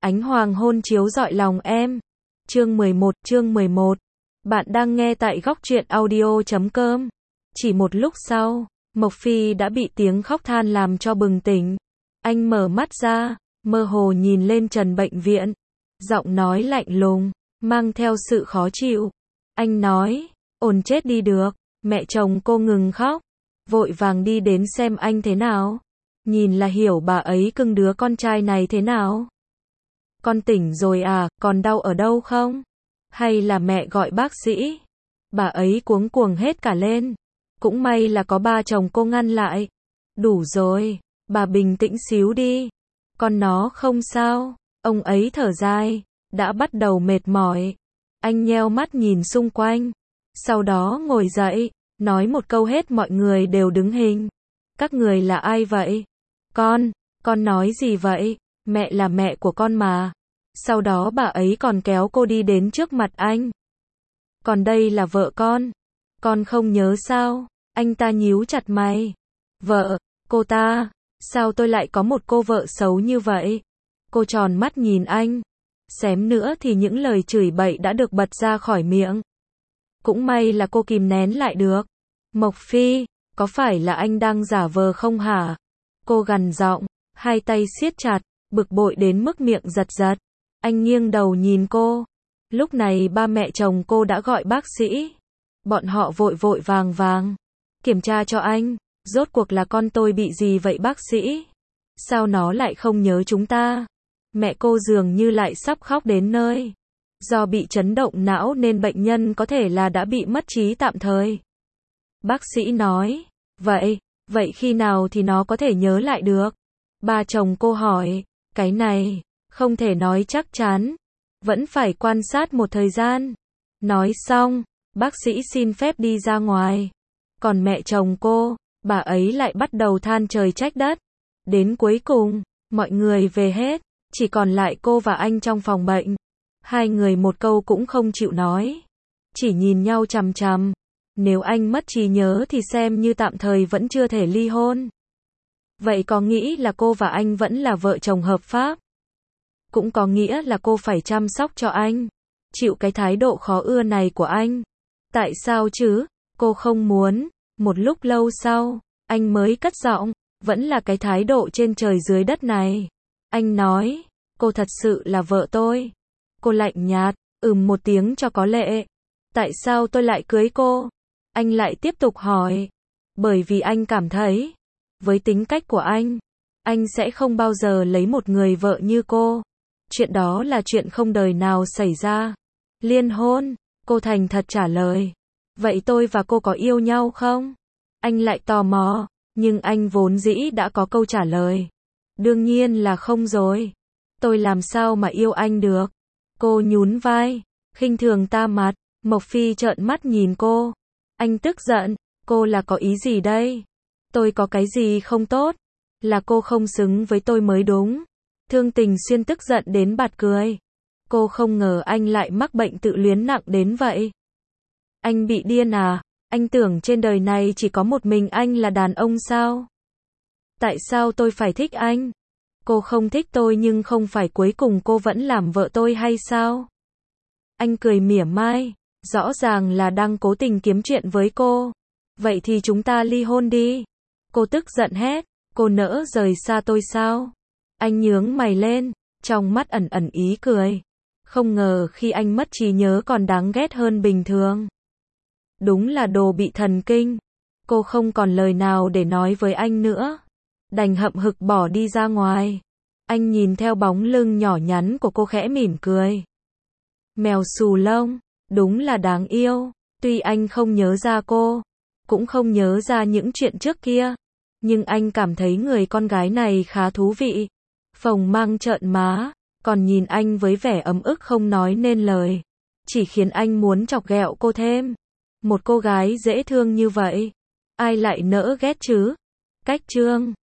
Ánh hoàng hôn chiếu rọi lòng em. Chương 11. Bạn đang nghe tại Góc Truyện Audio.com. Chỉ một lúc sau, Mộc Phi đã bị tiếng khóc than làm cho bừng tỉnh. Anh mở mắt ra, mơ hồ nhìn lên trần bệnh viện. Giọng nói lạnh lùng, mang theo sự khó chịu. Anh nói, ổn chết đi được. Mẹ chồng cô ngừng khóc, vội vàng đi đến xem anh thế nào. Nhìn là hiểu bà ấy cưng đứa con trai này thế nào. Con tỉnh rồi à, còn đau ở đâu không? Hay là mẹ gọi bác sĩ? Bà ấy cuống cuồng hết cả lên. Cũng may là có ba chồng cô ngăn lại. Đủ rồi, bà bình tĩnh xíu đi. Con nó không sao. Ông ấy thở dài, đã bắt đầu mệt mỏi. Anh nheo mắt nhìn xung quanh. Sau đó ngồi dậy, nói một câu hết mọi người đều đứng hình. Các người là ai vậy? Con nói gì vậy? Mẹ là mẹ của con mà. Sau đó bà ấy còn kéo cô đi đến trước mặt anh. Còn đây là vợ con không nhớ sao? Anh ta nhíu chặt mày. Vợ, cô ta, sao tôi lại có một cô vợ xấu như vậy? Cô tròn mắt nhìn anh. Xém nữa thì những lời chửi bậy đã được bật ra khỏi miệng. Cũng may là cô kìm nén lại được. Mộc Phi, có phải là anh đang giả vờ không hả? Cô gằn giọng, hai tay siết chặt, bực bội đến mức miệng giật giật. Anh nghiêng đầu nhìn cô. Lúc này ba mẹ chồng cô đã gọi bác sĩ. Bọn họ vội vội vàng kiểm tra cho anh. Rốt cuộc là con tôi bị gì vậy bác sĩ? Sao nó lại không nhớ chúng ta? Mẹ cô dường như lại sắp khóc đến nơi. Do bị chấn động não nên bệnh nhân có thể là đã bị mất trí tạm thời. Bác sĩ nói, vậy khi nào thì nó có thể nhớ lại được? Ba chồng cô hỏi, cái này, không thể nói chắc chắn. Vẫn phải quan sát một thời gian. Nói xong, bác sĩ xin phép đi ra ngoài. Còn mẹ chồng cô, bà ấy lại bắt đầu than trời trách đất. Đến cuối cùng, mọi người về hết, chỉ còn lại cô và anh trong phòng bệnh. Hai người một câu cũng không chịu nói. Chỉ nhìn nhau chằm chằm. Nếu anh mất trí nhớ thì xem như tạm thời vẫn chưa thể ly hôn. Vậy có nghĩ là cô và anh vẫn là vợ chồng hợp pháp? Cũng có nghĩa là cô phải chăm sóc cho anh. Chịu cái thái độ khó ưa này của anh. Tại sao chứ? Cô không muốn. Một lúc lâu sau, anh mới cất giọng. Vẫn là cái thái độ trên trời dưới đất này. Anh nói, cô thật sự là vợ tôi. Cô lạnh nhạt, một tiếng cho có lệ. Tại sao tôi lại cưới cô? Anh lại tiếp tục hỏi. Bởi vì anh cảm thấy, với tính cách của anh sẽ không bao giờ lấy một người vợ như cô. Chuyện đó là chuyện không đời nào xảy ra. Liên hôn, cô thành thật trả lời. Vậy tôi và cô có yêu nhau không? Anh lại tò mò, nhưng anh vốn dĩ đã có câu trả lời. Đương nhiên là không rồi. Tôi làm sao mà yêu anh được? Cô nhún vai, khinh thường ta mặt. Mộc Phi trợn mắt nhìn cô. Anh tức giận, cô là có ý gì đây? Tôi có cái gì không tốt? Là cô không xứng với tôi mới đúng. Thương Tình Xuyên tức giận đến bật cười. Cô không ngờ anh lại mắc bệnh tự luyến nặng đến vậy. Anh bị điên à? Anh tưởng trên đời này chỉ có một mình anh là đàn ông sao? Tại sao tôi phải thích anh? Cô không thích tôi nhưng không phải cuối cùng cô vẫn làm vợ tôi hay sao? Anh cười mỉa mai, rõ ràng là đang cố tình kiếm chuyện với cô. Vậy thì chúng ta ly hôn đi. Cô tức giận hét, cô nỡ rời xa tôi sao? Anh nhướng mày lên, trong mắt ẩn ẩn ý cười. Không ngờ khi anh mất trí nhớ còn đáng ghét hơn bình thường. Đúng là đồ bị thần kinh. Cô không còn lời nào để nói với anh nữa. Đành hậm hực bỏ đi ra ngoài. Anh nhìn theo bóng lưng nhỏ nhắn của cô khẽ mỉm cười. Mèo xù lông, đúng là đáng yêu. Tuy anh không nhớ ra cô, cũng không nhớ ra những chuyện trước kia, nhưng anh cảm thấy người con gái này khá thú vị. Phồng mang trợn má, còn nhìn anh với vẻ ấm ức không nói nên lời. Chỉ khiến anh muốn chọc ghẹo cô thêm. Một cô gái dễ thương như vậy, ai lại nỡ ghét chứ? Cách chương